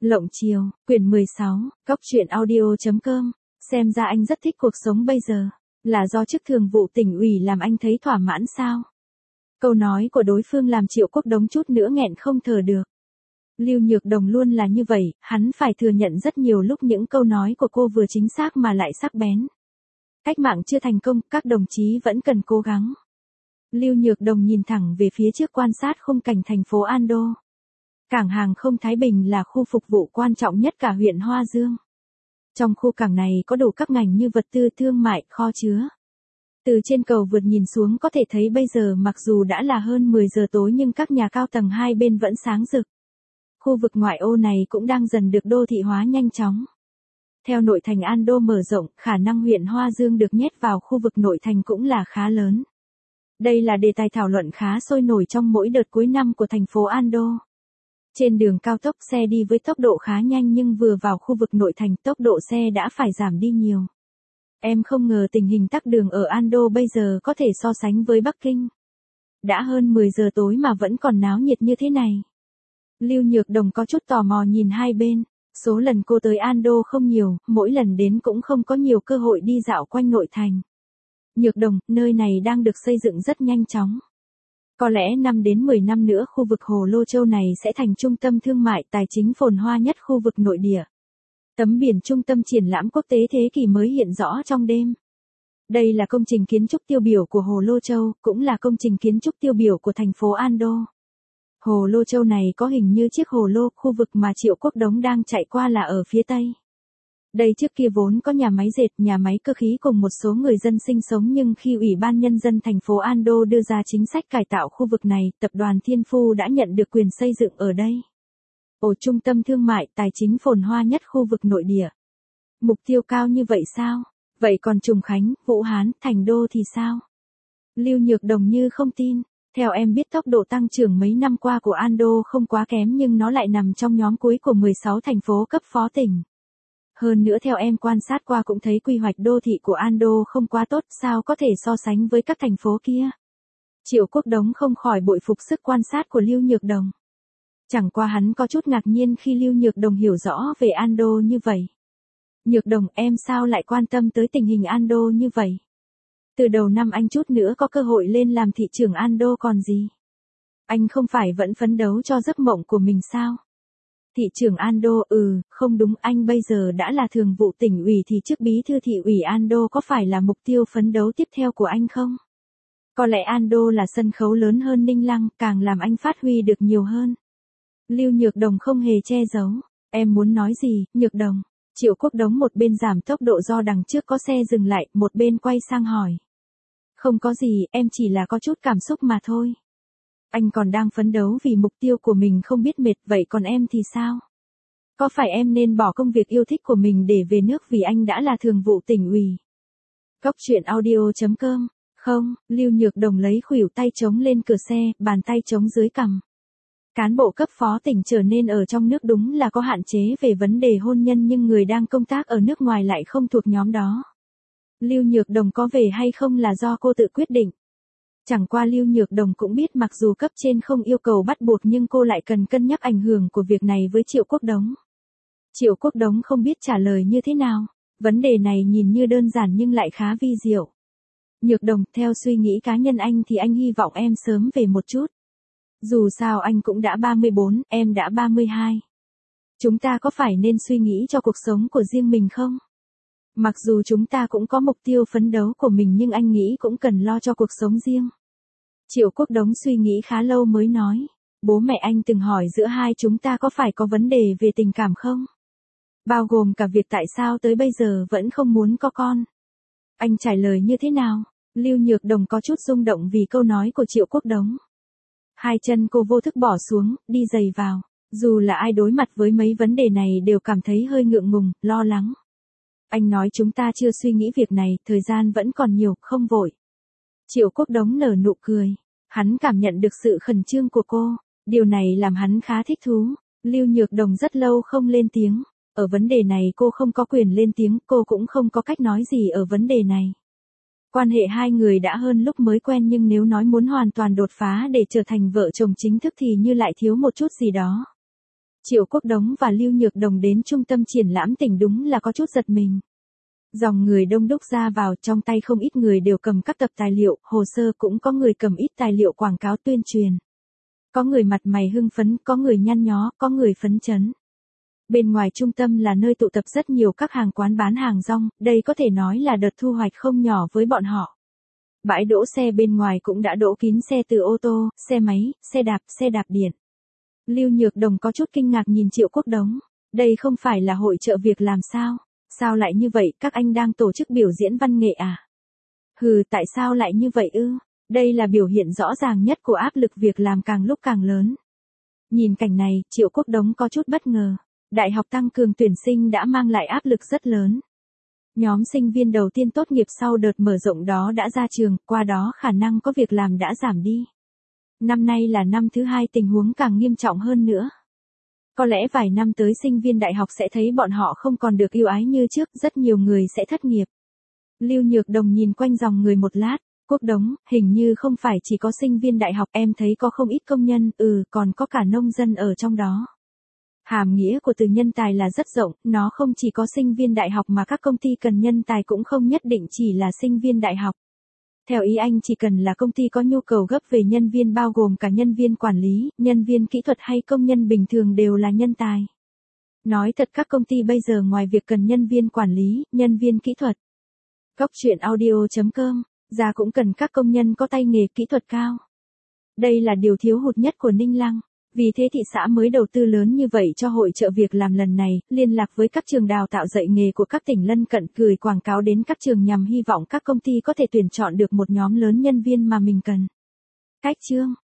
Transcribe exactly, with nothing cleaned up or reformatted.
Lộng chiều, quyển mười sáu, cóc truyện audio chấm com, xem ra anh rất thích cuộc sống bây giờ. Là do chức thường vụ tỉnh ủy làm anh thấy thỏa mãn sao? Câu nói của đối phương làm Triệu Quốc Đống chút nữa nghẹn không thở được. Lưu Nhược Đồng luôn là như vậy, hắn phải thừa nhận rất nhiều lúc những câu nói của cô vừa chính xác mà lại sắc bén. Cách mạng chưa thành công, các đồng chí vẫn cần cố gắng. Lưu Nhược Đồng nhìn thẳng về phía trước quan sát khung cảnh thành phố Ando. Cảng hàng không Thái Bình là khu phục vụ quan trọng nhất cả huyện Hoa Dương. Trong khu cảng này có đủ các ngành như vật tư thương mại, kho chứa. Từ trên cầu vượt nhìn xuống có thể thấy bây giờ mặc dù đã là hơn mười giờ tối nhưng các nhà cao tầng hai bên vẫn sáng rực. Khu vực ngoại ô này cũng đang dần được đô thị hóa nhanh chóng. Theo nội thành Ando mở rộng, khả năng huyện Hoa Dương được nhét vào khu vực nội thành cũng là khá lớn. Đây là đề tài thảo luận khá sôi nổi trong mỗi đợt cuối năm của thành phố Ando. Trên đường cao tốc xe đi với tốc độ khá nhanh nhưng vừa vào khu vực nội thành tốc độ xe đã phải giảm đi nhiều. Em không ngờ tình hình tắc đường ở Ando bây giờ có thể so sánh với Bắc Kinh. Đã hơn mười giờ tối mà vẫn còn náo nhiệt như thế này. Lưu Nhược Đồng có chút tò mò nhìn hai bên. Số lần cô tới Ando không nhiều, mỗi lần đến cũng không có nhiều cơ hội đi dạo quanh nội thành. Nhược Đồng, nơi này đang được xây dựng rất nhanh chóng. Có lẽ năm đến mười năm nữa khu vực Hồ Lô Châu này sẽ thành trung tâm thương mại tài chính phồn hoa nhất khu vực nội địa. Tấm biển trung tâm triển lãm quốc tế thế kỷ mới hiện rõ trong đêm. Đây là công trình kiến trúc tiêu biểu của Hồ Lô Châu, cũng là công trình kiến trúc tiêu biểu của thành phố Ando. Hồ Lô Châu này có hình như chiếc hồ lô, khu vực mà Triệu Quốc Đống đang chạy qua là ở phía tây. Đây trước kia vốn có nhà máy dệt, nhà máy cơ khí cùng một số người dân sinh sống nhưng khi Ủy ban Nhân dân thành phố Ando đưa ra chính sách cải tạo khu vực này, tập đoàn Thiên Phu đã nhận được quyền xây dựng ở đây. Ổ trung tâm thương mại tài chính phồn hoa nhất khu vực nội địa. Mục tiêu cao như vậy sao? Vậy còn Trùng Khánh, Vũ Hán, Thành Đô thì sao? Lưu Nhược Đồng như không tin. Theo em biết tốc độ tăng trưởng mấy năm qua của Ando không quá kém nhưng nó lại nằm trong nhóm cuối của mười sáu thành phố cấp phó tỉnh. Hơn nữa theo em quan sát qua cũng thấy quy hoạch đô thị của Ando không quá tốt, sao có thể so sánh với các thành phố kia. Triệu Quốc Đống không khỏi bội phục sức quan sát của Lưu Nhược Đồng. Chẳng qua hắn có chút ngạc nhiên khi Lưu Nhược Đồng hiểu rõ về Ando như vậy. Nhược Đồng, em sao lại quan tâm tới tình hình Ando như vậy? Từ đầu năm anh chút nữa có cơ hội lên làm thị trưởng Ando còn gì? Anh không phải vẫn phấn đấu cho giấc mộng của mình sao? Thị trưởng Ando, ừ, không đúng, anh bây giờ đã là thường vụ tỉnh ủy thì chức bí thư thị ủy Ando có phải là mục tiêu phấn đấu tiếp theo của anh không? Có lẽ Ando là sân khấu lớn hơn Ninh Lăng, càng làm anh phát huy được nhiều hơn. Lưu Nhược Đồng không hề che giấu. Em muốn nói gì, Nhược Đồng? Triệu Quốc Đống một bên giảm tốc độ do đằng trước có xe dừng lại, một bên quay sang hỏi. Không có gì, em chỉ là có chút cảm xúc mà thôi. Anh còn đang phấn đấu vì mục tiêu của mình không biết mệt, vậy còn em thì sao? Có phải em nên bỏ công việc yêu thích của mình để về nước vì anh đã là thường vụ tỉnh ủy? Cóc truyện audio chấm com. Không, Lưu Nhược Đồng lấy khuỷu tay chống lên cửa xe, bàn tay chống dưới cằm. Cán bộ cấp phó tỉnh trở nên ở trong nước đúng là có hạn chế về vấn đề hôn nhân nhưng người đang công tác ở nước ngoài lại không thuộc nhóm đó. Lưu Nhược Đồng có về hay không là do cô tự quyết định. Chẳng qua Lưu Nhược Đồng cũng biết mặc dù cấp trên không yêu cầu bắt buộc nhưng cô lại cần cân nhắc ảnh hưởng của việc này với Triệu Quốc Đống. Triệu Quốc Đống không biết trả lời như thế nào. Vấn đề này nhìn như đơn giản nhưng lại khá vi diệu. Nhược Đồng, theo suy nghĩ cá nhân anh thì anh hy vọng em sớm về một chút. Dù sao anh cũng đã ba mươi bốn, em đã ba mươi hai. Chúng ta có phải nên suy nghĩ cho cuộc sống của riêng mình không? Mặc dù chúng ta cũng có mục tiêu phấn đấu của mình nhưng anh nghĩ cũng cần lo cho cuộc sống riêng. Triệu Quốc Đống suy nghĩ khá lâu mới nói. Bố mẹ anh từng hỏi giữa hai chúng ta có phải có vấn đề về tình cảm không? Bao gồm cả việc tại sao tới bây giờ vẫn không muốn có con. Anh trả lời như thế nào? Lưu Nhược Đồng có chút rung động vì câu nói của Triệu Quốc Đống. Hai chân cô vô thức bỏ xuống, đi giày vào. Dù là ai đối mặt với mấy vấn đề này đều cảm thấy hơi ngượng ngùng, lo lắng. Anh nói chúng ta chưa suy nghĩ việc này, thời gian vẫn còn nhiều, không vội. Triệu Quốc Đống nở nụ cười. Hắn cảm nhận được sự khẩn trương của cô. Điều này làm hắn khá thích thú. Lưu Nhược Đồng rất lâu không lên tiếng. Ở vấn đề này cô không có quyền lên tiếng, cô cũng không có cách nói gì ở vấn đề này. Quan hệ hai người đã hơn lúc mới quen nhưng nếu nói muốn hoàn toàn đột phá để trở thành vợ chồng chính thức thì như lại thiếu một chút gì đó. Triệu Quốc Đống và Lưu Nhược Đồng đến trung tâm triển lãm tỉnh đúng là có chút giật mình. Dòng người đông đúc ra vào, trong tay không ít người đều cầm các tập tài liệu, hồ sơ, cũng có người cầm ít tài liệu quảng cáo tuyên truyền. Có người mặt mày hưng phấn, có người nhăn nhó, có người phấn chấn. Bên ngoài trung tâm là nơi tụ tập rất nhiều các hàng quán bán hàng rong, đây có thể nói là đợt thu hoạch không nhỏ với bọn họ. Bãi đỗ xe bên ngoài cũng đã đỗ kín xe từ ô tô, xe máy, xe đạp, xe đạp điện. Lưu Nhược Đồng có chút kinh ngạc nhìn Triệu Quốc Đống. Đây không phải là hội chợ việc làm sao? Sao lại như vậy, các anh đang tổ chức biểu diễn văn nghệ à? Hừ, tại sao lại như vậy ư? Đây là biểu hiện rõ ràng nhất của áp lực việc làm càng lúc càng lớn. Nhìn cảnh này, Triệu Quốc Đống có chút bất ngờ. Đại học tăng cường tuyển sinh đã mang lại áp lực rất lớn. Nhóm sinh viên đầu tiên tốt nghiệp sau đợt mở rộng đó đã ra trường, qua đó khả năng có việc làm đã giảm đi. Năm nay là năm thứ hai, tình huống càng nghiêm trọng hơn nữa. Có lẽ vài năm tới sinh viên đại học sẽ thấy bọn họ không còn được yêu ái như trước, rất nhiều người sẽ thất nghiệp. Lưu Nhược Đồng nhìn quanh dòng người một lát. Quốc Đống, hình như không phải chỉ có sinh viên đại học, em thấy có không ít công nhân, ừ, còn có cả nông dân ở trong đó. Hàm nghĩa của từ nhân tài là rất rộng, nó không chỉ có sinh viên đại học mà các công ty cần nhân tài cũng không nhất định chỉ là sinh viên đại học. Theo ý anh, chỉ cần là công ty có nhu cầu gấp về nhân viên, bao gồm cả nhân viên quản lý, nhân viên kỹ thuật hay công nhân bình thường, đều là nhân tài. Nói thật, các công ty bây giờ ngoài việc cần nhân viên quản lý, nhân viên kỹ thuật, Góc truyện audio chấm com, ra cũng cần các công nhân có tay nghề kỹ thuật cao. Đây là điều thiếu hụt nhất của Ninh Lăng. Vì thế thị xã mới đầu tư lớn như vậy cho hội chợ việc làm lần này, liên lạc với các trường đào tạo dạy nghề của các tỉnh lân cận, gửi quảng cáo đến các trường nhằm hy vọng các công ty có thể tuyển chọn được một nhóm lớn nhân viên mà mình cần. Cách chương